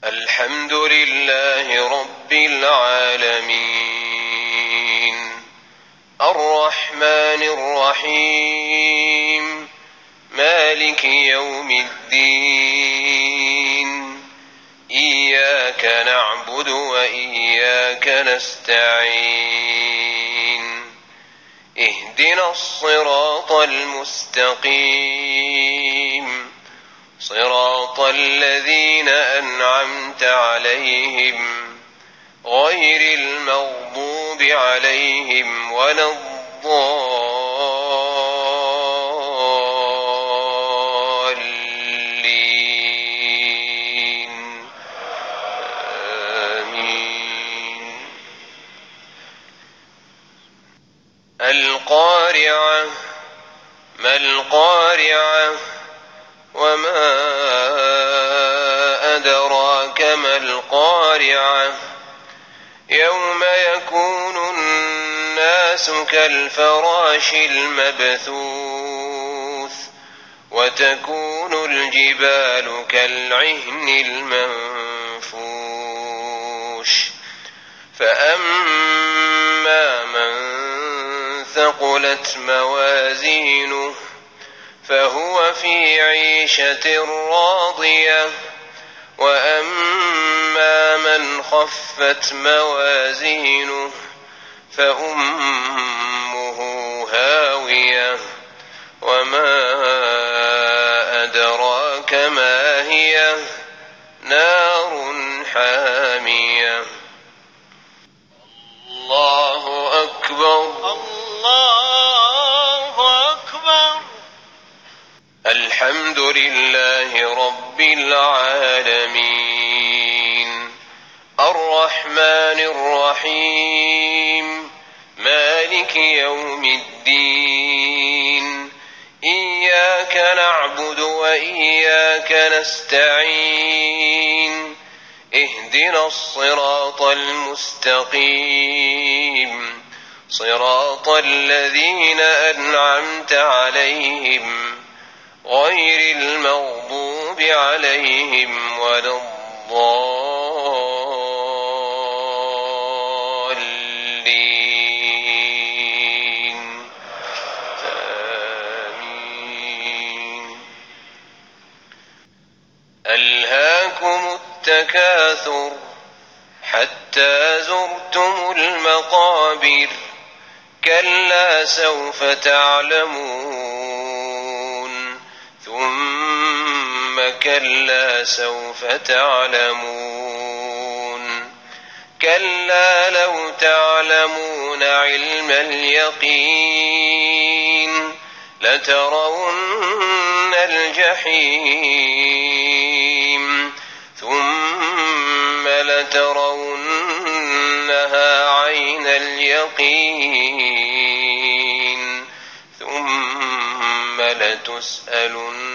الحمد لله رب العالمين الرحمن الرحيم مالك يوم الدين إياك نعبد وإياك نستعين اهدنا الصراط المستقيم صراط الذين أنعمت عليهم غير المغضوب عليهم ولا الضالين آمين. القارعة ما القارعة وما أدراك ما القارعة يوم يكون الناس كالفراش المبثوث وتكون الجبال كالعهن المنفوش فأما من ثقلت موازينه فهو في عيشة راضية وأما من خفت موازينه فأمه هاوية وما أدراك ما هي نار حامية. الله أكبر الله أكبر. الحمد لله رب العالمين الرحمن الرحيم مالك يوم الدين إياك نعبد وإياك نستعين اهدنا الصراط المستقيم صراط الذين أنعمت عليهم غير المغضوب عليهم ولا الضالين آمين. ألهاكم التكاثر حتى زرتم المقابر كلا سوف تعلمون ثم كلا سوف تعلمون كلا لو تعلمون علم اليقين لترون الجحيم ثم لترونها عين اليقين ثم لتسألن